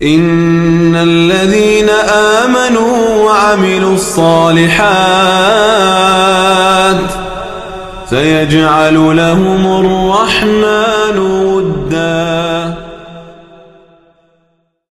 إن الذين آمنوا وعملوا الصالحات سيجعل لهم الرحمن